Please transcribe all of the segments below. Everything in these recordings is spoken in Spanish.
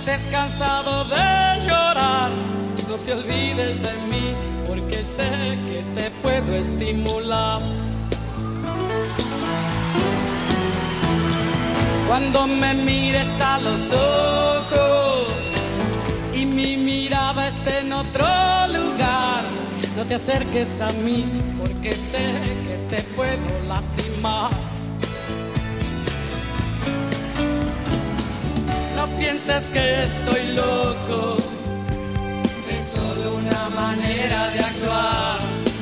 estés cansado de llorar, no te olvides de mí, porque sé que te puedo estimular. Cuando me mires a los ojos y mi mirada esté en otro lugar, no te acerques a mí, porque sé que te puedo lastimar. No pienses que estoy loco, es solo una manera de actuar.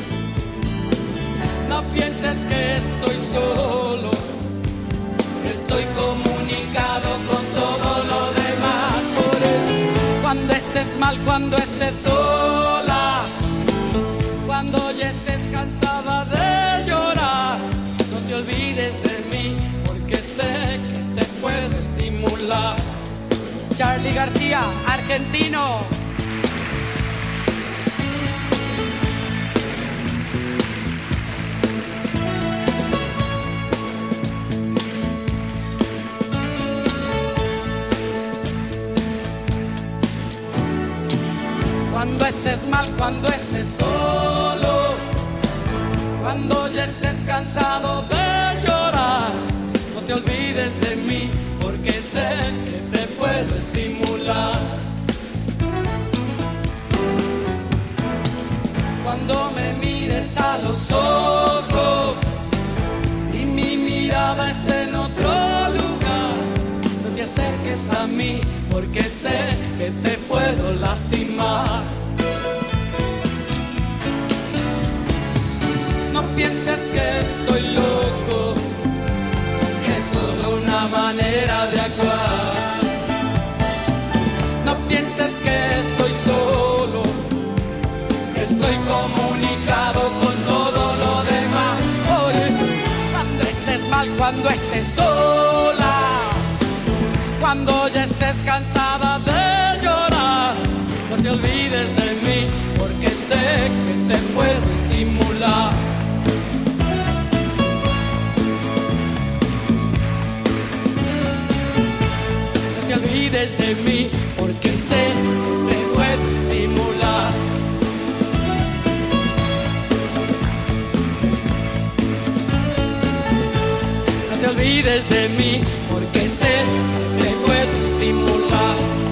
No pienses que estoy solo, estoy comunicado con todo lo demás. Por eso, cuando estés mal, cuando estés sola, cuando ya estés cansada de llorar, no te olvides de mí, porque sé que te puedo estimular. Charly García, argentino. Cuando estés mal, cuando estés solo, cuando ya estés cansado de llorar, no te olvides de mí, porque sé que te puedo estimular. Cuando me mires a los ojos y mi mirada esté en otro lugar, no te acerques a mí, porque sé que te puedo lastimar. No pienses que estoy loco, es solo una manera de actuar. No pienses que estoy solo, estoy comunicado con todo lo demás. Oye, cuando estés mal, cuando estés sola, cuando ya estés cansada de llorar, no te olvides de mí, porque sé que te puedo estimular. No te olvides de mí, porque sé que te puedo estimular. No te olvides de mí, porque sé que te puedo estimular.